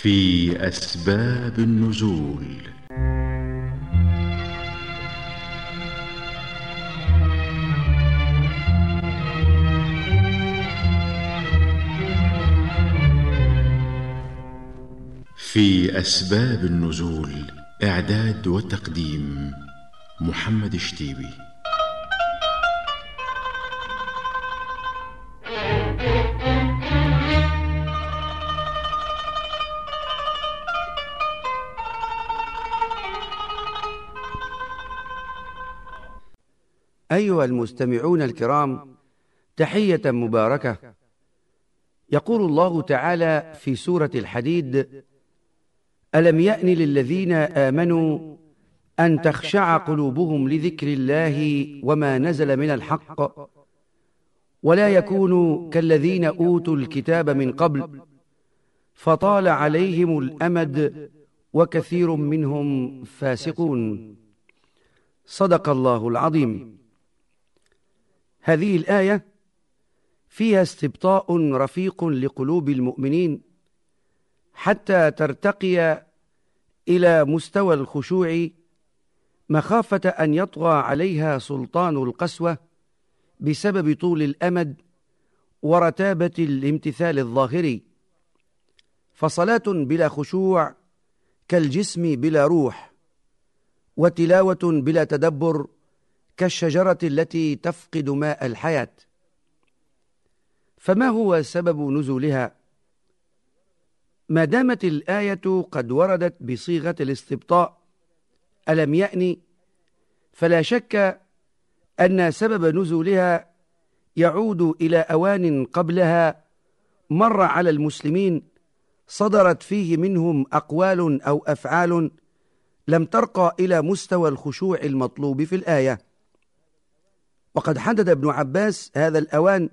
في أسباب النزول. في أسباب النزول، إعداد وتقديم محمد الشتيبي. أيها المستمعون الكرام، تحية مباركة. يقول الله تعالى في سورة الحديد: ألم يأن للذين آمنوا أن تخشع قلوبهم لذكر الله وما نزل من الحق ولا يكونوا كالذين أوتوا الكتاب من قبل فطال عليهم الأمد وكثير منهم فاسقون. صدق الله العظيم. هذه الآية فيها استبطاء رفيق لقلوب المؤمنين حتى ترتقي إلى مستوى الخشوع، مخافة أن يطغى عليها سلطان القسوة بسبب طول الأمد ورتابة الامتثال الظاهري. فصلاة بلا خشوع كالجسم بلا روح، وتلاوة بلا تدبر كالشجرة التي تفقد ماء الحياة. فما هو سبب نزولها؟ ما دامت الآية قد وردت بصيغة الاستبطاء ألم يأن، فلا شك أن سبب نزولها يعود إلى أوان قبلها مر على المسلمين صدرت فيه منهم أقوال أو أفعال لم ترقى إلى مستوى الخشوع المطلوب في الآية. وقد حدد ابن عباس هذا الأوان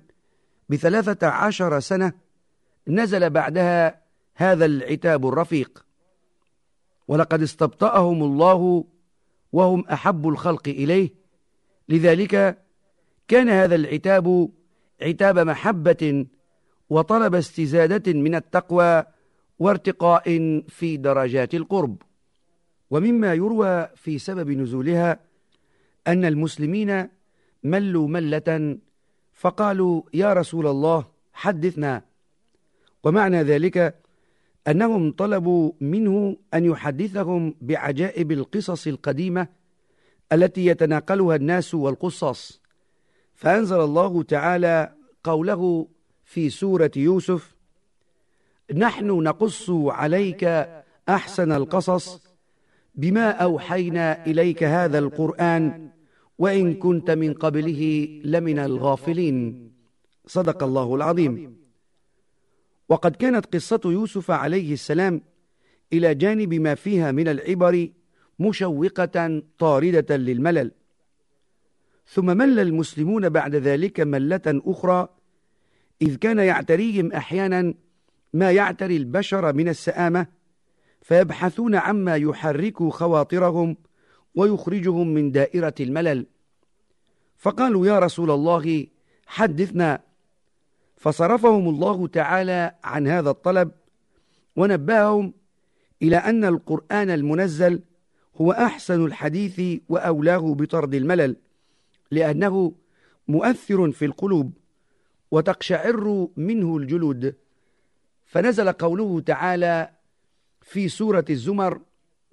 ب13 سنة نزل بعدها هذا العتاب الرفيق، ولقد استبطأهم الله وهم أحب الخلق إليه، لذلك كان هذا العتاب عتاب محبة وطلب استزادة من التقوى وارتقاء في درجات القرب. ومما يروى في سبب نزولها أن المسلمين ملوا ملة فقالوا: يا رسول الله حدثنا. ومعنى ذلك أنهم طلبوا منه أن يحدثهم بعجائب القصص القديمة التي يتناقلها الناس والقصص. فأنزل الله تعالى قوله في سورة يوسف: نحن نقص عليك أحسن القصص بما أوحينا إليك هذا القرآن وإن كنت من قبله لمن الغافلين. صدق الله العظيم. وقد كانت قصة يوسف عليه السلام إلى جانب ما فيها من العبر مشوقة طاردة للملل. ثم مل المسلمون بعد ذلك ملة أخرى، إذ كان يعتريهم أحيانا ما يعتري البشر من السآمة، فيبحثون عما يحرك خواطرهم ويخرجهم من دائرة الملل. فقالوا: يا رسول الله حدثنا. فصرفهم الله تعالى عن هذا الطلب ونبههم إلى أن القرآن المنزل هو أحسن الحديث وأولاه بطرد الملل، لأنه مؤثر في القلوب وتقشعر منه الجلود. فنزل قوله تعالى في سورة الزمر: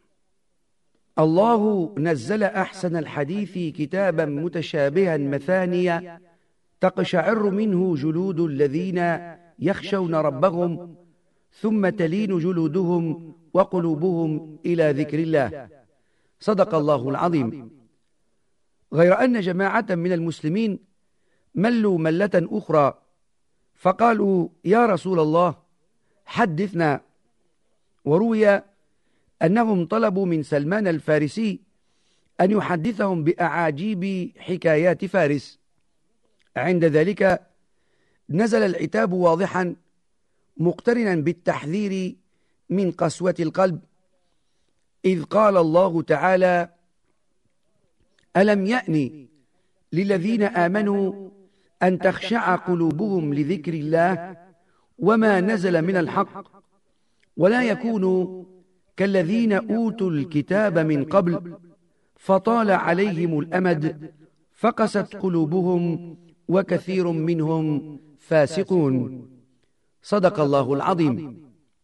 الله نزل أحسن الحديث كتابا متشابها مثانيا تقشعر منه جلود الذين يخشون ربهم ثم تلين جلودهم وقلوبهم إلى ذكر الله. صدق الله العظيم. غير أن جماعة من المسلمين ملوا ملة أخرى فقالوا: يا رسول الله حدثنا. وروي أنهم طلبوا من سلمان الفارسي أن يحدثهم بأعاجيب حكايات فارس. عند ذلك نزل العتاب واضحا مقترنا بالتحذير من قسوة القلب، إذ قال الله تعالى: ألم يأن للذين آمنوا أن تخشع قلوبهم لذكر الله وما نزل من الحق ولا يكونوا كالذين أوتوا الكتاب من قبل فطال عليهم الأمد فقست قلوبهم وكثير منهم فاسقون. صدق الله العظيم.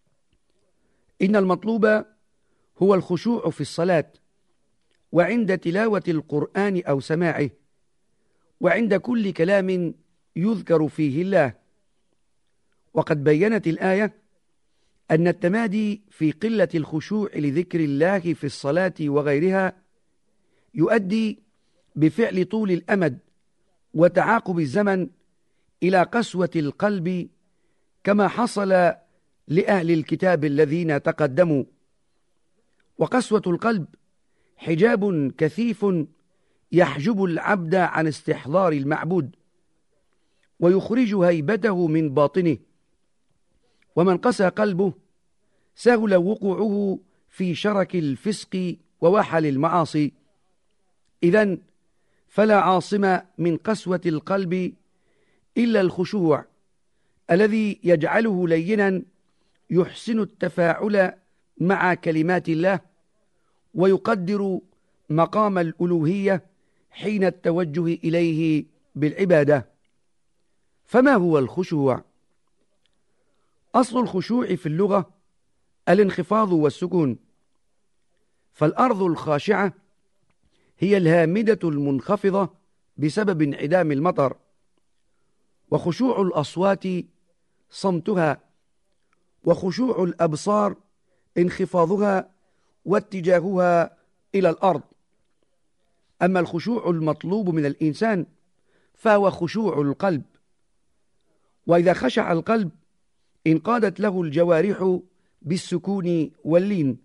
إن المطلوب هو الخشوع في الصلاة، وعند تلاوة القرآن أو سماعه، وعند كل كلام يذكر فيه الله. وقد بيّنت الآية أن التمادي في قلة الخشوع لذكر الله في الصلاة وغيرها يؤدي بفعل طول الأمد وتعاقب الزمن إلى قسوة القلب، كما حصل لأهل الكتاب الذين تقدموا. وقسوة القلب حجاب كثيف يحجب العبد عن استحضار المعبود ويخرج هيبته من باطنه، ومن قسى قلبه سهل وقوعه في شرك الفسق ووحل المعاصي. إذن فلا عاصم من قسوة القلب إلا الخشوع الذي يجعله لينا يحسن التفاعل مع كلمات الله ويقدر مقام الألوهية حين التوجه إليه بالعبادة. فما هو الخشوع؟ أصل الخشوع في اللغة الانخفاض والسكون، فالأرض الخاشعة هي الهامدة المنخفضة بسبب انعدام المطر، وخشوع الأصوات صمتها، وخشوع الأبصار انخفاضها واتجاهها إلى الأرض. أما الخشوع المطلوب من الإنسان فهو خشوع القلب، وإذا خشع القلب انقادت له الجوارح بالسكون واللين.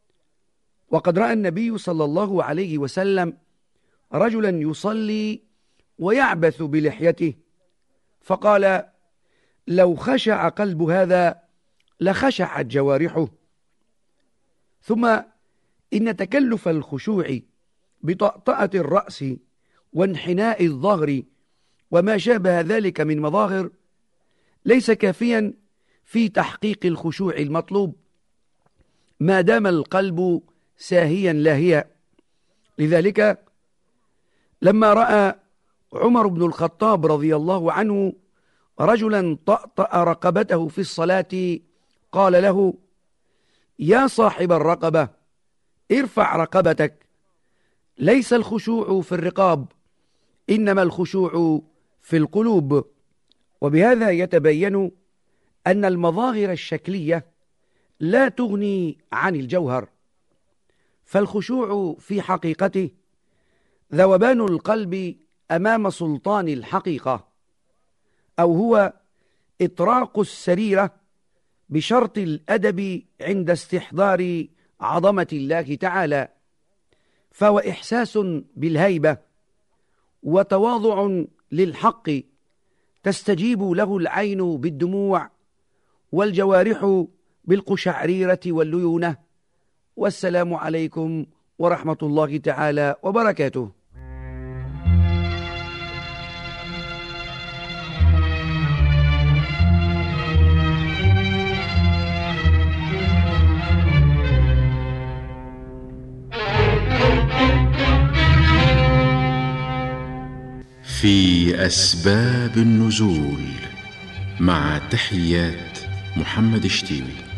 وقد رأى النبي صلى الله عليه وسلم رجلا يصلي ويعبث بلحيته، فقال: لو خشع قلب هذا لخشعت جوارحه. ثم إن تكلف الخشوع بطأطأة الرأس وانحناء الظهر وما شابه ذلك من مظاهر ليس كافيا في تحقيق الخشوع المطلوب ما دام القلب ساهيا لاهيا. لذلك لما رأى عمر بن الخطاب رضي الله عنه رجلا طأطأ رقبته في الصلاة قال له: يا صاحب الرقبة، ارفع رقبتك، ليس الخشوع في الرقاب، إنما الخشوع في القلوب. وبهذا يتبين أن المظاهر الشكلية لا تغني عن الجوهر، فالخشوع في حقيقته ذوبان القلب أمام سلطان الحقيقة، أو هو إطراق السريرة بشرط الأدب عند استحضار عظمة الله تعالى، فهو إحساس بالهيبة وتواضع للحق تستجيب له العين بالدموع والجوارح بالقشعريرة والليونة. والسلام عليكم ورحمة الله تعالى وبركاته. في أسباب النزول، مع تحيات محمد شتيبي.